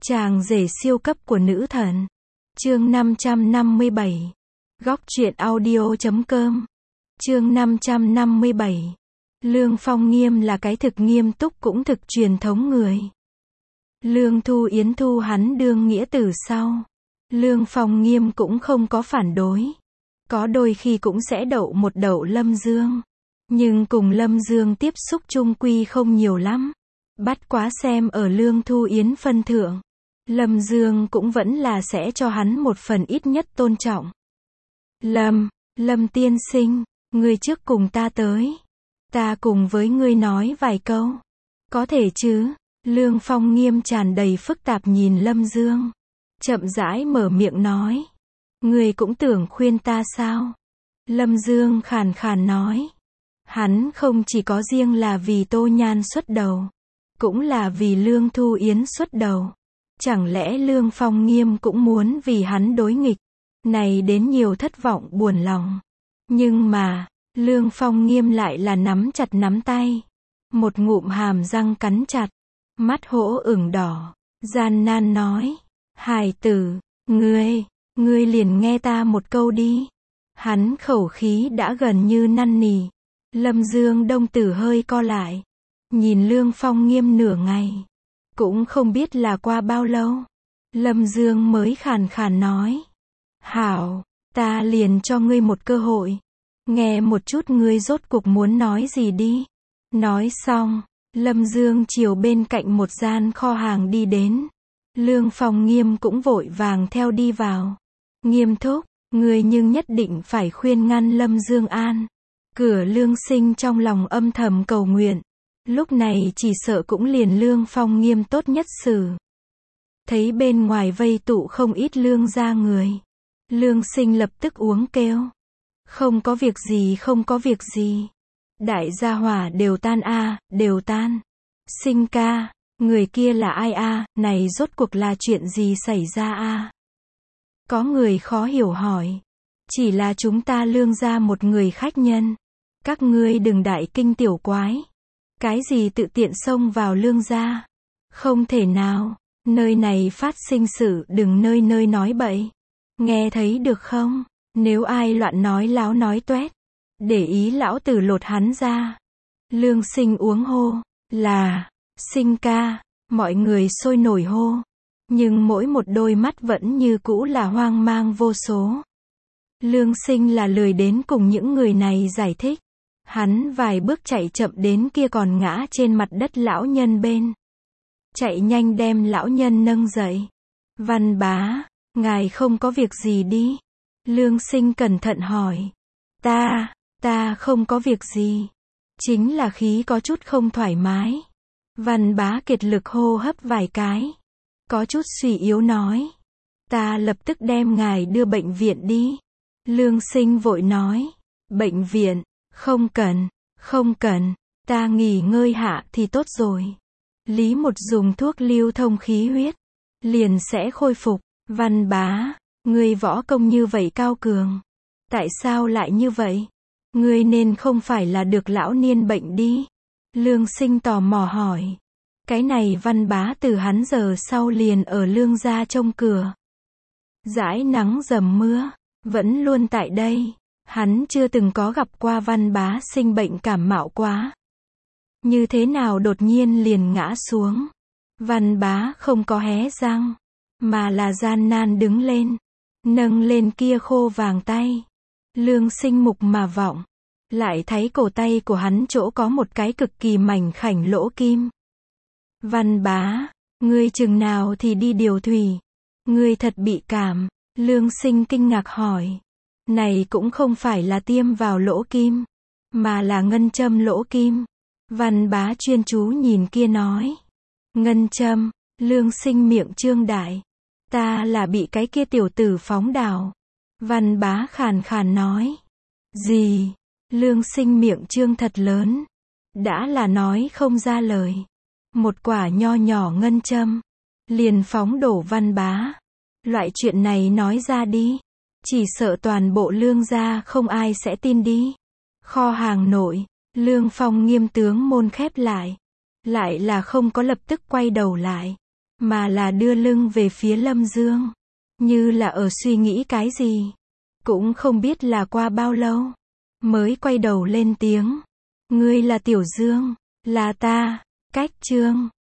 Chàng rể siêu cấp của nữ thần. Chương 557. Góc truyện audio.com. Chương 557. Lương Phong Nghiêm là cái thực nghiêm túc cũng thực truyền thống người. Lương Thu Yến thu hắn đương nghĩa tử sau. Lương Phong Nghiêm cũng không có phản đối. Có đôi khi cũng sẽ đậu một đậu Lâm Dương. Nhưng cùng Lâm Dương tiếp xúc chung quy không nhiều lắm. Bắt quá xem ở Lương Thu Yến phân thượng. Lâm Dương cũng vẫn là sẽ cho hắn một phần ít nhất tôn trọng. Lâm tiên sinh, ngươi trước cùng ta tới. Ta cùng với ngươi nói vài câu. Có thể chứ? Lương Phong Nghiêm tràn đầy phức tạp nhìn Lâm Dương. Chậm rãi mở miệng nói. Ngươi cũng tưởng khuyên ta sao? Lâm Dương khàn khàn nói. Hắn không chỉ có riêng là vì Tô Nhan xuất đầu. Cũng là vì Lương Thu Yến xuất đầu. Chẳng lẽ Lương Phong Nghiêm cũng muốn vì hắn đối nghịch? Này đến nhiều thất vọng buồn lòng. Nhưng mà, Lương Phong Nghiêm lại là nắm chặt nắm tay. Một ngụm hàm răng cắn chặt. Mắt hỗ ửng đỏ. Gian nan nói. Hài tử, ngươi liền nghe ta một câu đi. Hắn khẩu khí đã gần như năn nỉ. Lâm Dương đông tử hơi co lại. Nhìn Lương Phong Nghiêm nửa ngày. Cũng không biết là qua bao lâu. Lâm Dương mới khàn khàn nói. Hảo, ta liền cho ngươi một cơ hội. Nghe một chút ngươi rốt cuộc muốn nói gì đi. Nói xong, Lâm Dương chiều bên cạnh một gian kho hàng đi đến. Lương Phong Nghiêm cũng vội vàng theo đi vào. Nghiêm thúc, ngươi nhưng nhất định phải khuyên ngăn Lâm Dương an. Cửa Lương Sinh trong lòng âm thầm cầu nguyện. Lúc này chỉ sợ cũng liền Lương Phong Nghiêm tốt nhất xử. Thấy bên ngoài vây tụ không ít Lương gia người. Lương Sinh lập tức uống kêu. Không có việc gì, không có việc gì. Đại gia hỏa đều tan a, đều tan. Sinh ca, người kia là ai a, này rốt cuộc là chuyện gì xảy ra a? Có người khó hiểu hỏi. Chỉ là chúng ta Lương gia một người khách nhân. Các ngươi đừng đại kinh tiểu quái. Cái gì tự tiện xông vào Lương gia? Không thể nào, nơi này phát sinh sự, đừng nơi nơi nói bậy. Nghe thấy được không? Nếu ai loạn nói láo nói toét, để ý lão tử lột hắn ra. Lương Sinh uống hô, là, Sinh ca, mọi người sôi nổi hô. Nhưng mỗi một đôi mắt vẫn như cũ là hoang mang vô số. Lương Sinh là lười đến cùng những người này giải thích. Hắn vài bước chạy chậm đến kia còn ngã trên mặt đất lão nhân bên. Chạy nhanh đem lão nhân nâng dậy. Văn bá, ngài không có việc gì đi. Lương Sinh cẩn thận hỏi. Ta không có việc gì. Chính là khí có chút không thoải mái. Văn bá kiệt lực hô hấp vài cái. Có chút suy yếu nói. Ta lập tức đem ngài đưa bệnh viện đi. Lương Sinh vội nói. Bệnh viện, không cần, ta nghỉ ngơi hạ thì tốt rồi. Lý một dùng thuốc lưu thông khí huyết. Liền sẽ khôi phục. Văn bá, ngươi võ công như vậy cao cường. Tại sao lại như vậy? Ngươi nên không phải là được lão niên bệnh đi. Lương Sinh tò mò hỏi. Cái này Văn bá từ hắn giờ sau liền ở Lương gia trông cửa. Dãi nắng dầm mưa, vẫn luôn tại đây. Hắn chưa từng có gặp qua Văn bá sinh bệnh cảm mạo quá. Như thế nào đột nhiên liền ngã xuống. Văn bá không có hé răng, mà là gian nan đứng lên. Nâng lên kia khô vàng tay. Lương Sinh mục mà vọng. Lại thấy cổ tay của hắn chỗ có một cái cực kỳ mảnh khảnh lỗ kim. Văn bá, ngươi chừng nào thì đi điều thủy. Ngươi thật bị cảm. Lương Sinh kinh ngạc hỏi. Này cũng không phải là tiêm vào lỗ kim, mà là ngân châm lỗ kim. Văn bá chuyên chú nhìn kia nói. Ngân châm. Lương Sinh miệng trương đại. Ta là bị cái kia tiểu tử phóng đảo. Văn bá khàn khàn nói. Gì? Lương Sinh miệng trương thật lớn. Đã là nói không ra lời. Một quả nho nhỏ ngân châm. Liền phóng đổ Văn bá. Loại chuyện này nói ra đi. Chỉ sợ toàn bộ Lương gia không ai sẽ tin đi. Kho hàng nội, Lương Phong Nghiêm tướng môn khép lại. Lại là không có lập tức quay đầu lại. mà là đưa lưng về phía Lâm Dương, như là ở suy nghĩ cái gì. Cũng không biết là qua bao lâu, mới quay đầu lên tiếng. Ngươi là Tiểu Dương, là ta, Cách Trương.